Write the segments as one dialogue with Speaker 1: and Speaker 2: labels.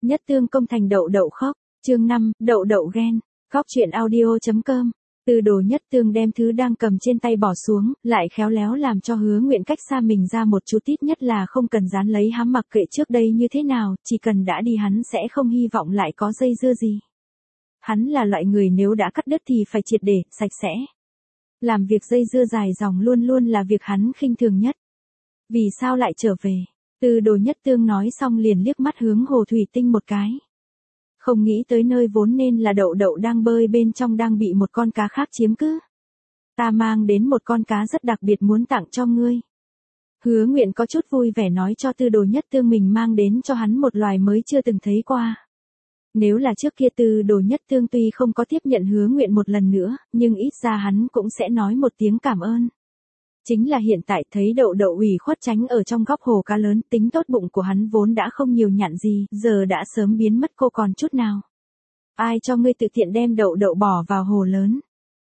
Speaker 1: Nhất Tương công thành đậu đậu khóc, chương 5, đậu đậu ghen, khóc chuyện audio.com. Tư Đồ Nhất Tương đem thứ đang cầm trên tay bỏ xuống, lại khéo léo làm cho Hứa Nguyện cách xa mình ra một chút, ít nhất là không cần dán lấy hám, mặc kệ trước đây như thế nào, chỉ cần đã đi hắn sẽ không hy vọng lại có dây dưa gì. Hắn là loại người nếu đã cắt đứt thì phải triệt để, sạch sẽ. Làm việc dây dưa dài dòng luôn luôn là việc hắn khinh thường nhất. Vì sao lại trở về? Tư Đồ Nhất Tương nói xong liền liếc mắt hướng Hồ Thủy Tinh một cái. Không nghĩ tới nơi vốn nên là đậu đậu đang bơi bên trong đang bị một con cá khác chiếm cứ. Ta mang đến một con cá rất đặc biệt muốn tặng cho ngươi. Hứa Nguyện có chút vui vẻ nói cho Tư Đồ Nhất Tương mình mang đến cho hắn một loài mới chưa từng thấy qua. Nếu là trước kia Tư Đồ Nhất Tương tuy không có tiếp nhận Hứa Nguyện một lần nữa, nhưng ít ra hắn cũng sẽ nói một tiếng cảm ơn. Chính là hiện tại thấy đậu đậu ủy khuất tránh ở trong góc hồ cá lớn, tính tốt bụng của hắn vốn đã không nhiều nhặn gì, giờ đã sớm biến mất cô còn chút nào. Ai cho ngươi tự tiện đem đậu đậu bỏ vào hồ lớn?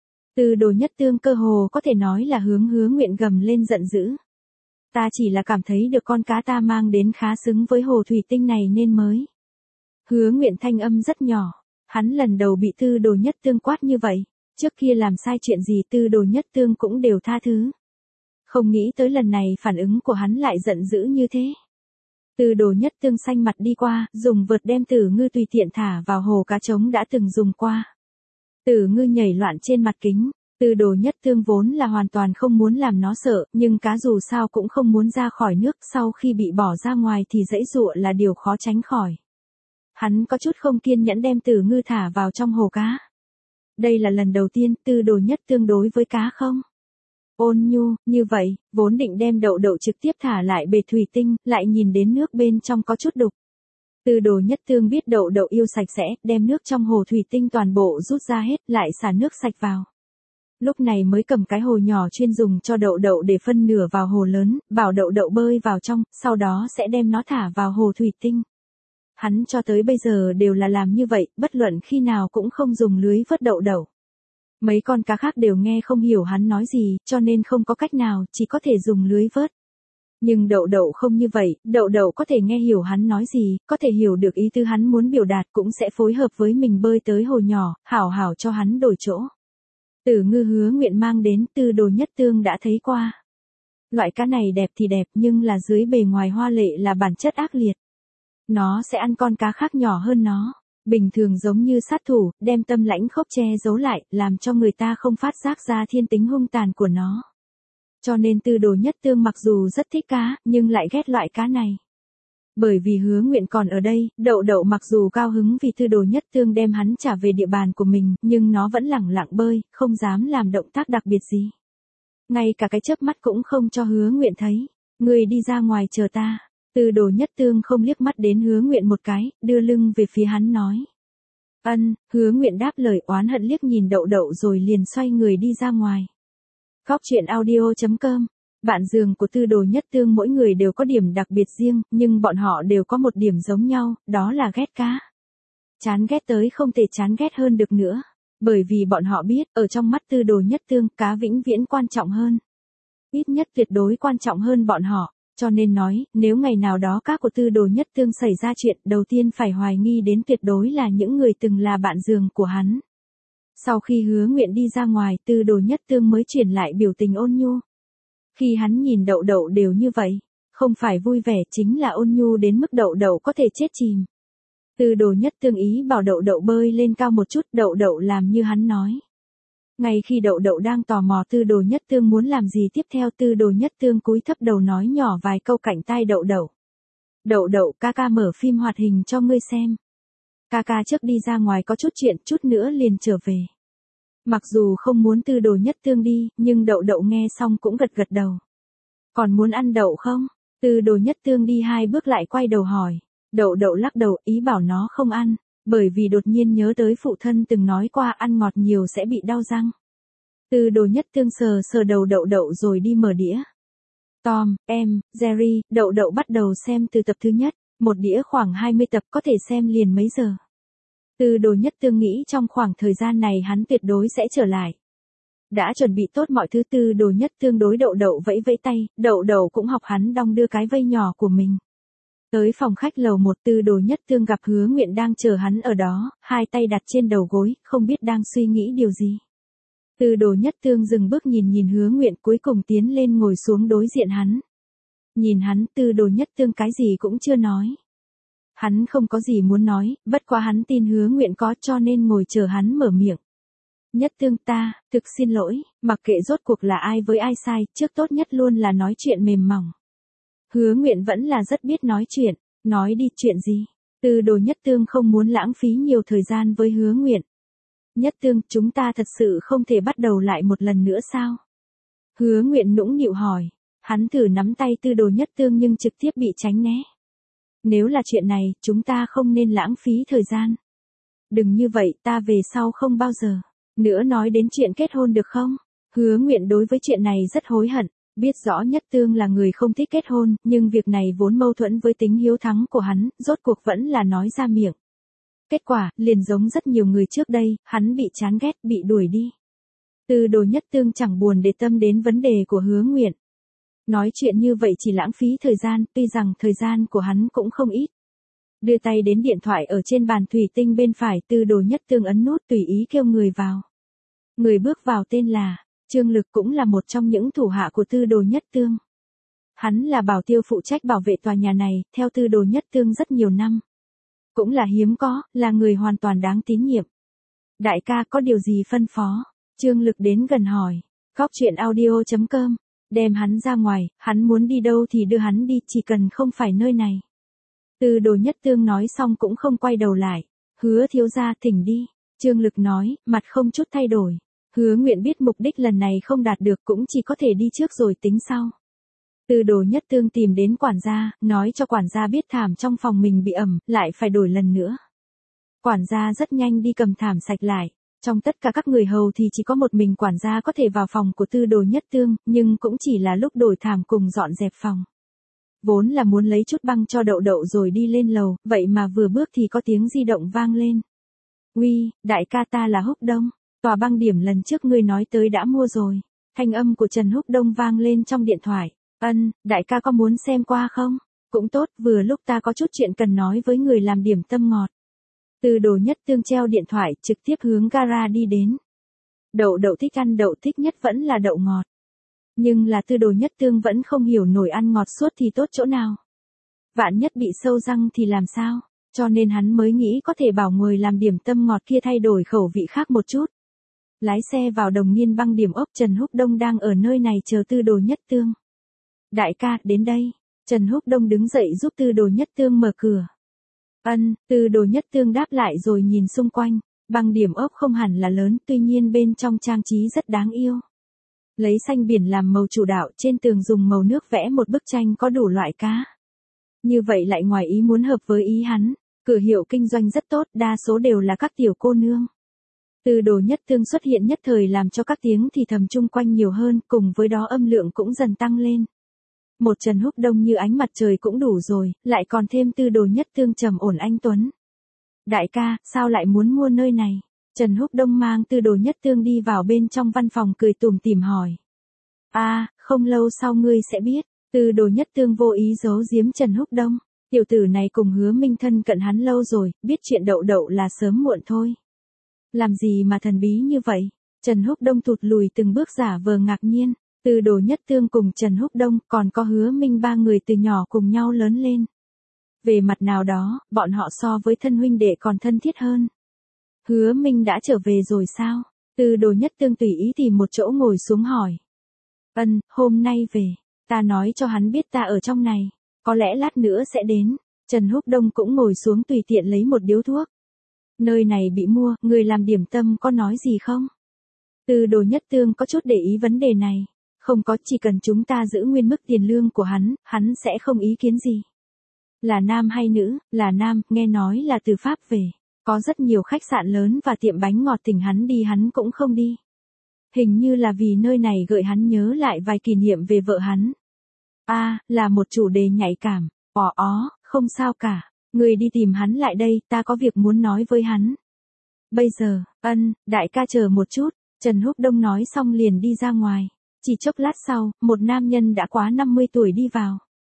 Speaker 1: Tư Đồ Nhất Tương cơ hồ có thể nói là hướng Hứa Nguyện gầm lên giận dữ. Ta chỉ là cảm thấy được con cá ta mang đến khá xứng với hồ thủy tinh này nên mới. Hứa Nguyện thanh âm rất nhỏ, hắn lần đầu bị Tư Đồ Nhất Tương quát như vậy, trước kia làm sai chuyện gì Tư Đồ Nhất Tương cũng đều tha thứ. Không nghĩ tới lần này phản ứng của hắn lại giận dữ như thế. Tư Đồ Nhất Tương xanh mặt đi qua, dùng vợt đem Tử Ngư tùy tiện thả vào hồ cá trống đã từng dùng qua. Tử Ngư nhảy loạn trên mặt kính, Tư Đồ Nhất Tương vốn là hoàn toàn không muốn làm nó sợ, nhưng cá dù sao cũng không muốn ra khỏi nước, sau khi bị bỏ ra ngoài thì giãy giụa là điều khó tránh khỏi. Hắn có chút không kiên nhẫn đem Tử Ngư thả vào trong hồ cá. Đây là lần đầu tiên Tư Đồ Nhất Tương đối với cá không ôn nhu, như vậy, vốn định đem đậu đậu trực tiếp thả lại bể thủy tinh, lại nhìn đến nước bên trong có chút đục. Tư Đồ Nhất Tương biết đậu đậu yêu sạch sẽ, đem nước trong hồ thủy tinh toàn bộ rút ra hết, lại xả nước sạch vào. Lúc này mới cầm cái hồ nhỏ chuyên dùng cho đậu đậu để phân nửa vào hồ lớn, bảo đậu đậu bơi vào trong, sau đó sẽ đem nó thả vào hồ thủy tinh. Hắn cho tới bây giờ đều là làm như vậy, bất luận khi nào cũng không dùng lưới vớt đậu đậu. Mấy con cá khác đều nghe không hiểu hắn nói gì, cho nên không có cách nào, chỉ có thể dùng lưới vớt. Nhưng đậu đậu không như vậy, đậu đậu có thể nghe hiểu hắn nói gì, có thể hiểu được ý tứ hắn muốn biểu đạt, cũng sẽ phối hợp với mình bơi tới hồ nhỏ, hảo hảo cho hắn đổi chỗ. Tử Ngư Hứa Nguyện mang đến, Tư Đồ Nhất Tương đã thấy qua. Loại cá này đẹp thì đẹp, nhưng là dưới bề ngoài hoa lệ là bản chất ác liệt. Nó sẽ ăn con cá khác nhỏ hơn nó. Bình thường giống như sát thủ, đem tâm lãnh khốc che giấu lại, làm cho người ta không phát giác ra thiên tính hung tàn của nó. Cho nên Tư Đồ Nhất Tương mặc dù rất thích cá, nhưng lại ghét loại cá này. Bởi vì Hứa Nguyện còn ở đây, đậu đậu mặc dù cao hứng vì Tư Đồ Nhất Tương đem hắn trả về địa bàn của mình, nhưng nó vẫn lẳng lặng bơi, không dám làm động tác đặc biệt gì. Ngay cả cái chớp mắt cũng không cho Hứa Nguyện thấy. Người đi ra ngoài chờ ta. Tư Đồ Nhất Tương không liếc mắt đến Hứa Nguyện một cái, đưa lưng về phía hắn nói. Ân, Hứa Nguyện đáp lời oán hận liếc nhìn đậu đậu rồi liền xoay người đi ra ngoài. Khóc chuyện audio.com. Bạn giường của Tư Đồ Nhất Tương mỗi người đều có điểm đặc biệt riêng, nhưng bọn họ đều có một điểm giống nhau, đó là ghét cá. Chán ghét tới không thể chán ghét hơn được nữa. Bởi vì bọn họ biết, ở trong mắt Tư Đồ Nhất Tương, cá vĩnh viễn quan trọng hơn. Ít nhất tuyệt đối quan trọng hơn bọn họ. Cho nên nói, nếu ngày nào đó cá của Tư Đồ Nhất Tương xảy ra chuyện, đầu tiên phải hoài nghi đến tuyệt đối là những người từng là bạn giường của hắn. Sau khi Hứa Nguyện đi ra ngoài, Tư Đồ Nhất Tương mới chuyển lại biểu tình ôn nhu. Khi hắn nhìn đậu đậu đều như vậy, không phải vui vẻ chính là ôn nhu đến mức đậu đậu có thể chết chìm. Tư Đồ Nhất Tương ý bảo đậu đậu bơi lên cao một chút, đậu đậu làm như hắn nói. Ngay khi đậu đậu đang tò mò Tư Đồ Nhất Tương muốn làm gì tiếp theo, Tư Đồ Nhất Tương cúi thấp đầu nói nhỏ vài câu cạnh tai đậu đậu. Đậu đậu, ca ca mở phim hoạt hình cho ngươi xem. Ca ca trước đi ra ngoài có chút chuyện, chút nữa liền trở về. Mặc dù không muốn Tư Đồ Nhất Tương đi, nhưng đậu đậu nghe xong cũng gật gật đầu. Còn muốn ăn đậu không? Tư Đồ Nhất Tương đi 2 bước lại quay đầu hỏi. Đậu đậu lắc đầu, ý bảo nó không ăn. Bởi vì đột nhiên nhớ tới phụ thân từng nói qua ăn ngọt nhiều sẽ bị đau răng. Tư Đồ Nhất Tương sờ sờ đầu đậu đậu rồi đi mở đĩa. Tom, em, Jerry, đậu đậu bắt đầu xem từ tập thứ nhất, một đĩa khoảng 20 tập có thể xem liền mấy giờ. Tư Đồ Nhất Tương nghĩ trong khoảng thời gian này hắn tuyệt đối sẽ trở lại. Đã chuẩn bị tốt mọi thứ, Tư Đồ Nhất Tương đối đậu đậu vẫy vẫy tay, đậu đậu cũng học hắn đong đưa cái vây nhỏ của mình. Tới phòng khách lầu 1, Tư Đồ Nhất Tương gặp Hứa Nguyện đang chờ hắn ở đó, hai tay đặt trên đầu gối, không biết đang suy nghĩ điều gì. Tư Đồ Nhất Tương dừng bước nhìn Hứa Nguyện, cuối cùng tiến lên ngồi xuống đối diện hắn. Nhìn hắn, Tư Đồ Nhất Tương cái gì cũng chưa nói. Hắn không có gì muốn nói, bất quá hắn tin Hứa Nguyện có, cho nên ngồi chờ hắn mở miệng. Nhất Tương, ta thực xin lỗi, mặc kệ rốt cuộc là ai với ai sai, trước tốt nhất luôn là nói chuyện mềm mỏng. Hứa Nguyện vẫn là rất biết nói chuyện, nói đi, chuyện gì? Tư Đồ Nhất Tương không muốn lãng phí nhiều thời gian với Hứa Nguyện. Nhất Tương, chúng ta thật sự không thể bắt đầu lại một lần nữa sao? Hứa Nguyện nũng nịu hỏi. Hắn thử nắm tay Tư Đồ Nhất Tương nhưng trực tiếp bị tránh né. Nếu là chuyện này, chúng ta không nên lãng phí thời gian. Đừng như vậy, ta về sau không bao giờ nữa nói đến chuyện kết hôn được không? Hứa Nguyện đối với chuyện này rất hối hận, biết rõ Nhất Tương là người không thích kết hôn, nhưng việc này vốn mâu thuẫn với tính hiếu thắng của hắn, rốt cuộc vẫn là nói ra miệng. Kết quả, liền giống rất nhiều người trước đây, hắn bị chán ghét, bị đuổi đi. Tư Đồ Nhất Tương chẳng buồn để tâm đến vấn đề của Hứa Nguyện. Nói chuyện như vậy chỉ lãng phí thời gian, tuy rằng thời gian của hắn cũng không ít. Đưa tay đến điện thoại ở trên bàn thủy tinh bên phải, Tư Đồ Nhất Tương ấn nút tùy ý kêu người vào. Người bước vào tên là Trương Lực, cũng là một trong những thủ hạ của Tư Đồ Nhất Tương. Hắn là bảo tiêu phụ trách bảo vệ tòa nhà này, theo Tư Đồ Nhất Tương rất nhiều năm. Cũng là hiếm có, là người hoàn toàn đáng tín nhiệm. Đại ca có điều gì phân phó? Trương Lực đến gần hỏi. Góc chuyện audio.com. Đem hắn ra ngoài, hắn muốn đi đâu thì đưa hắn đi, chỉ cần không phải nơi này. Tư Đồ Nhất Tương nói xong cũng không quay đầu lại. Hứa thiếu gia, thỉnh đi. Trương Lực nói, mặt không chút thay đổi. Hứa Nguyện biết mục đích lần này không đạt được, cũng chỉ có thể đi trước rồi tính sau. Tư Đồ Nhất Tương tìm đến quản gia, nói cho quản gia biết thảm trong phòng mình bị ẩm, lại phải đổi lần nữa. Quản gia rất nhanh đi cầm thảm sạch lại. Trong tất cả các người hầu thì chỉ có một mình quản gia có thể vào phòng của Tư Đồ Nhất Tương, nhưng cũng chỉ là lúc đổi thảm cùng dọn dẹp phòng. Vốn là muốn lấy chút băng cho Đậu Đậu rồi đi lên lầu, vậy mà vừa bước thì có tiếng di động vang lên. Uy, đại ca, ta là Húc Đông, tòa băng điểm lần trước ngươi nói tới đã mua rồi. Thanh âm của Trần Húc Đông vang lên trong điện thoại. Đại ca có muốn xem qua không? Cũng tốt, vừa lúc ta có chút chuyện cần nói với người làm điểm tâm ngọt. Tư Đồ Nhất Tương treo điện thoại, trực tiếp hướng gara đi đến. Đậu Đậu thích ăn đậu, thích nhất vẫn là đậu ngọt. Nhưng là Tư Đồ Nhất Tương vẫn không hiểu nổi ăn ngọt suốt thì tốt chỗ nào. Vạn nhất bị sâu răng thì làm sao? Cho nên hắn mới nghĩ có thể bảo người làm điểm tâm ngọt kia thay đổi khẩu vị khác một chút. Lái xe vào Đồng Niên băng điểm ốc, Trần Húc Đông đang ở nơi này chờ Tư Đồ Nhất Tương. Đại ca, đến đây. Trần Húc Đông đứng dậy giúp Tư Đồ Nhất Tương mở cửa. Tư Đồ Nhất Tương đáp lại rồi nhìn xung quanh. Băng điểm ốc không hẳn là lớn, tuy nhiên bên trong trang trí rất đáng yêu. Lấy xanh biển làm màu chủ đạo, trên tường dùng màu nước vẽ một bức tranh có đủ loại cá. Như vậy lại ngoài ý muốn hợp với ý hắn. Cửa hiệu kinh doanh rất tốt, đa số đều là các tiểu cô nương. Tư Đồ Nhất Tương xuất hiện nhất thời làm cho các tiếng thì thầm chung quanh nhiều hơn, cùng với đó âm lượng cũng dần tăng lên. Một Trần Húc Đông như ánh mặt trời cũng đủ rồi, lại còn thêm Tư Đồ Nhất Tương trầm ổn anh tuấn. Đại ca, sao lại muốn mua nơi này? Trần Húc Đông mang Tư Đồ Nhất Tương đi vào bên trong văn phòng cười tủm tỉm hỏi. Không lâu sau ngươi sẽ biết. Tư Đồ Nhất Tương vô ý giấu giếm Trần Húc Đông. Tiểu tử này cùng Hứa Minh thân cận hắn lâu rồi, biết chuyện Đậu Đậu là sớm muộn thôi. Làm gì mà thần bí như vậy? Trần Húc Đông thụt lùi từng bước giả vờ ngạc nhiên. Tư Đồ Nhất Tương cùng Trần Húc Đông còn có Hứa Minh ba người từ nhỏ cùng nhau lớn lên. Về mặt nào đó, bọn họ so với thân huynh đệ còn thân thiết hơn. Hứa Minh đã trở về rồi sao? Tư Đồ Nhất Tương tùy ý tìm một chỗ ngồi xuống hỏi. Hôm nay về. Ta nói cho hắn biết ta ở trong này. Có lẽ lát nữa sẽ đến. Trần Húc Đông cũng ngồi xuống tùy tiện lấy một điếu thuốc. Nơi này bị mua, người làm điểm tâm có nói gì không? Tư Đồ Nhất Tương có chút để ý vấn đề này. Không có, chỉ cần chúng ta giữ nguyên mức tiền lương của hắn sẽ không ý kiến gì. Là nam hay nữ? Là nam, nghe nói là từ Pháp về. Có rất nhiều khách sạn lớn và tiệm bánh ngọt thỉnh hắn đi hắn cũng không đi. Hình như là vì nơi này gợi hắn nhớ lại vài kỷ niệm về vợ hắn. Là một chủ đề nhạy cảm. Không sao cả. Người đi tìm hắn lại đây, ta có việc muốn nói với hắn. Bây giờ, đại ca chờ một chút. Trần Húc Đông nói xong liền đi ra ngoài. Chỉ chốc lát sau, một nam nhân đã quá 50 tuổi đi vào.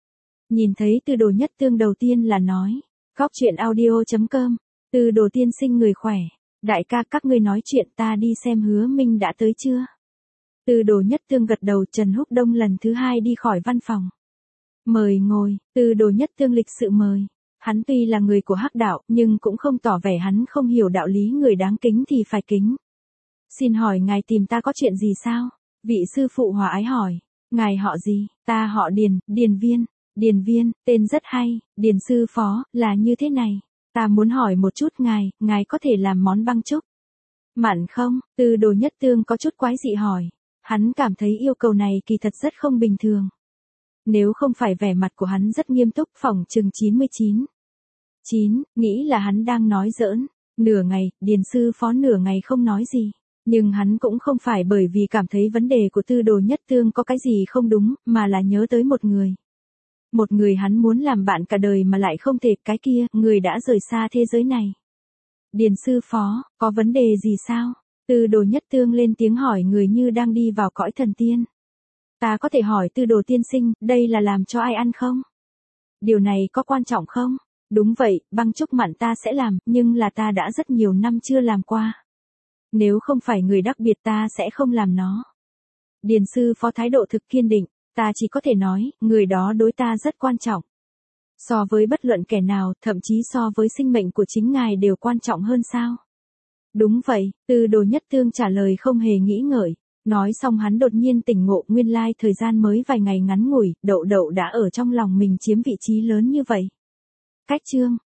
Speaker 1: Nhìn thấy Tư Đồ Nhất Tương đầu tiên là nói. Góc truyện audio.com. Tư Đồ tiên sinh người khỏe. Đại ca các ngươi nói chuyện ta đi xem Hứa Minh đã tới chưa. Tư Đồ Nhất Tương gật đầu. Trần Húc Đông lần thứ 2 đi khỏi văn phòng. Mời ngồi. Tư Đồ Nhất Tương lịch sự mời. Hắn tuy là người của Hắc đạo, nhưng cũng không tỏ vẻ hắn không hiểu đạo lý người đáng kính thì phải kính. Xin hỏi ngài tìm ta có chuyện gì sao? Vị sư phụ hòa ái hỏi. Ngài họ gì? Ta họ Điền, Điền Viên. Điền Viên, tên rất hay. Điền sư phó, là như thế này. Ta muốn hỏi một chút ngài có thể làm món băng trúc mặn không? Tư Đồ Nhất Tương có chút quái dị hỏi. Hắn cảm thấy yêu cầu này kỳ thật rất không bình thường. Nếu không phải vẻ mặt của hắn rất nghiêm túc, phỏng chừng 99. Nghĩ là hắn đang nói giỡn. Nửa ngày, Điền sư phó nửa ngày không nói gì. Nhưng hắn cũng không phải bởi vì cảm thấy vấn đề của Tư Đồ Nhất Tương có cái gì không đúng, mà là nhớ tới một người. Một người hắn muốn làm bạn cả đời mà lại không thể, cái kia, người đã rời xa thế giới này. Điền sư phó, có vấn đề gì sao? Tư Đồ Nhất Tương lên tiếng hỏi người như đang đi vào cõi thần tiên. Ta có thể hỏi Tư Đồ tiên sinh, đây là làm cho ai ăn không? Điều này có quan trọng không? Đúng vậy, băng trúc mặn ta sẽ làm, nhưng là ta đã rất nhiều năm chưa làm qua. Nếu không phải người đặc biệt ta sẽ không làm nó. Điền sư phó thái độ thực kiên định, ta chỉ có thể nói, người đó đối ta rất quan trọng. So với bất luận kẻ nào, thậm chí so với sinh mệnh của chính ngài đều quan trọng hơn sao? Đúng vậy, Tư Đồ Nhất Tương trả lời không hề nghĩ ngợi. Nói xong hắn đột nhiên tỉnh ngộ, nguyên lai thời gian mới vài ngày ngắn ngủi, Đậu Đậu đã ở trong lòng mình chiếm vị trí lớn như vậy. Cách chương